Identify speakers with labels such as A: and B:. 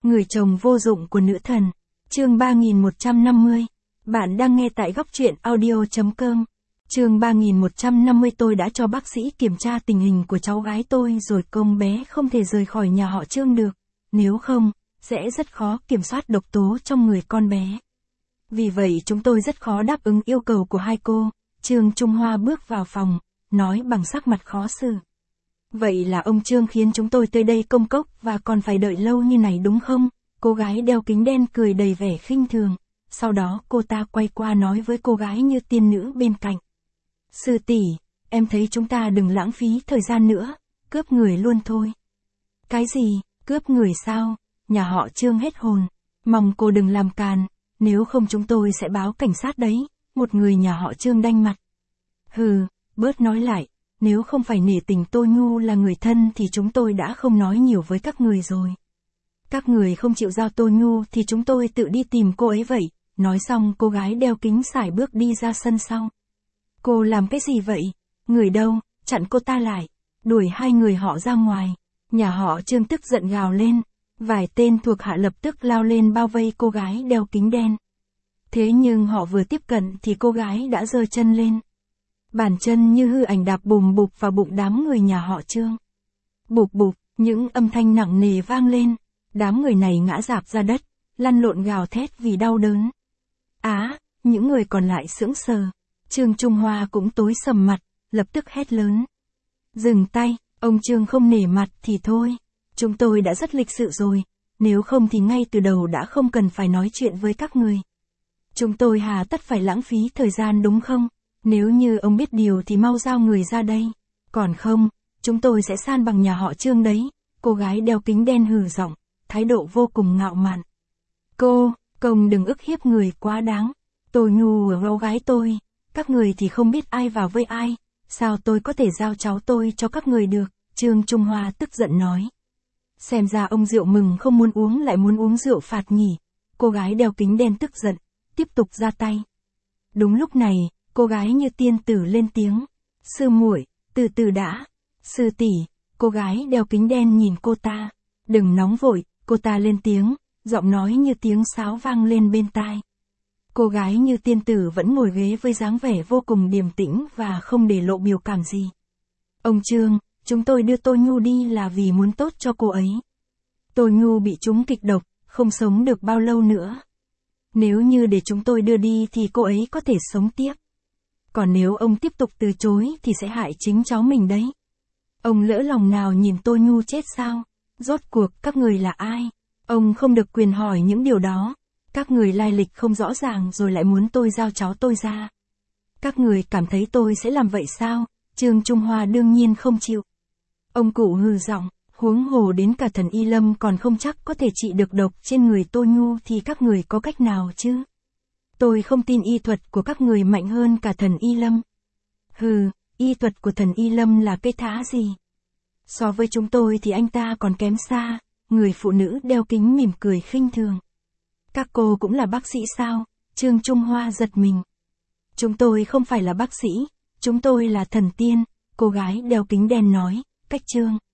A: Người chồng vô dụng của nữ thần. Chương 3150. Bạn đang nghe tại góc truyện audio.com. Chương 3150. Tôi đã cho bác sĩ kiểm tra tình hình của cháu gái tôi rồi, công bé không thể rời khỏi nhà họ Trương được. Nếu không, sẽ rất khó kiểm soát độc tố trong người con bé. Vì vậy chúng tôi rất khó đáp ứng yêu cầu của hai cô. Trương Trung Hoa bước vào phòng, nói bằng sắc mặt khó xử. Vậy là ông Trương khiến chúng tôi tới đây công cốc và còn phải đợi lâu như này đúng không? Cô gái đeo kính đen cười đầy vẻ khinh thường. Sau đó cô ta quay qua nói với cô gái như tiên nữ bên cạnh. Sư tỷ, em thấy chúng ta đừng lãng phí thời gian nữa, cướp người luôn thôi. Cái gì, cướp người sao? Nhà họ Trương hết hồn. Mong cô đừng làm càn, nếu không chúng tôi sẽ báo cảnh sát đấy. Một người nhà họ Trương đanh mặt. Hừ, bớt nói lại. Nếu không phải nể tình Tô Nhu là người thân thì chúng tôi đã không nói nhiều với các người rồi. Các người không chịu giao Tô Nhu thì chúng tôi tự đi tìm cô ấy vậy. Nói xong cô gái đeo kính sải bước đi ra sân sau. Cô làm cái gì vậy? Người đâu? Chặn cô ta lại. Đuổi hai người họ ra ngoài. Nhà họ Trương tức giận gào lên. Vài tên thuộc hạ lập tức lao lên bao vây cô gái đeo kính đen. Thế nhưng họ vừa tiếp cận thì cô gái đã giơ chân lên. Bàn chân như hư ảnh đạp bùm bụp vào bụng đám người nhà họ Trương. Bụp bụp, những âm thanh nặng nề vang lên. Đám người này ngã rạp ra đất, lăn lộn gào thét vì đau đớn. Những người còn lại sững sờ. Trương Trung Hoa cũng tối sầm mặt, lập tức hét lớn. Dừng tay, ông Trương không nể mặt thì thôi. Chúng tôi đã rất lịch sự rồi, nếu không thì ngay từ đầu đã không cần phải nói chuyện với các người. Chúng tôi hà tất phải lãng phí thời gian đúng không? Nếu như ông biết điều thì mau giao người ra đây. Còn không, chúng tôi sẽ san bằng nhà họ Trương đấy. Cô gái đeo kính đen hừ giọng, thái độ vô cùng ngạo mạn. Công đừng ức hiếp người quá đáng. Tô Nhu ở gấu gái tôi. Các người thì không biết ai vào với ai. Sao tôi có thể giao cháu tôi cho các người được? Trương Trung Hoa tức giận nói. Xem ra ông rượu mừng không muốn uống lại muốn uống rượu phạt nhỉ. Cô gái đeo kính đen tức giận, tiếp tục ra tay. Đúng lúc này, cô gái như tiên tử lên tiếng. Sư muội, từ từ đã. Sư tỷ, cô gái đeo kính đen nhìn cô ta. Đừng nóng vội, cô ta lên tiếng, giọng nói như tiếng sáo vang lên bên tai. Cô gái như tiên tử vẫn ngồi ghế với dáng vẻ vô cùng điềm tĩnh và không để lộ biểu cảm gì. Ông Trương, chúng tôi đưa Tô Nhu đi là vì muốn tốt cho cô ấy. Tô Nhu bị trúng kịch độc, không sống được bao lâu nữa. Nếu như để chúng tôi đưa đi thì cô ấy có thể sống tiếp. Còn nếu ông tiếp tục từ chối thì sẽ hại chính cháu mình đấy. Ông lỡ lòng nào nhìn Tô Nhu chết sao? Rốt cuộc các người là ai? Ông không được quyền hỏi những điều đó. Các người lai lịch không rõ ràng rồi lại muốn tôi giao cháu tôi ra. Các người cảm thấy tôi sẽ làm vậy sao? Trương Trung Hoa đương nhiên không chịu. Ông cụ hừ giọng, huống hồ đến cả thần Y Lâm còn không chắc có thể trị được độc trên người Tô Nhu thì các người có cách nào chứ? Tôi không tin y thuật của các người mạnh hơn cả thần Y Lâm. Hừ, y thuật của thần Y Lâm là cái thá gì? So với chúng tôi thì anh ta còn kém xa. Người phụ nữ đeo kính mỉm cười khinh thường. Các cô cũng là bác sĩ sao? Trương Trung Hoa giật mình. Chúng tôi không phải là bác sĩ, chúng tôi là thần tiên, cô gái đeo kính đen nói, cách Trương.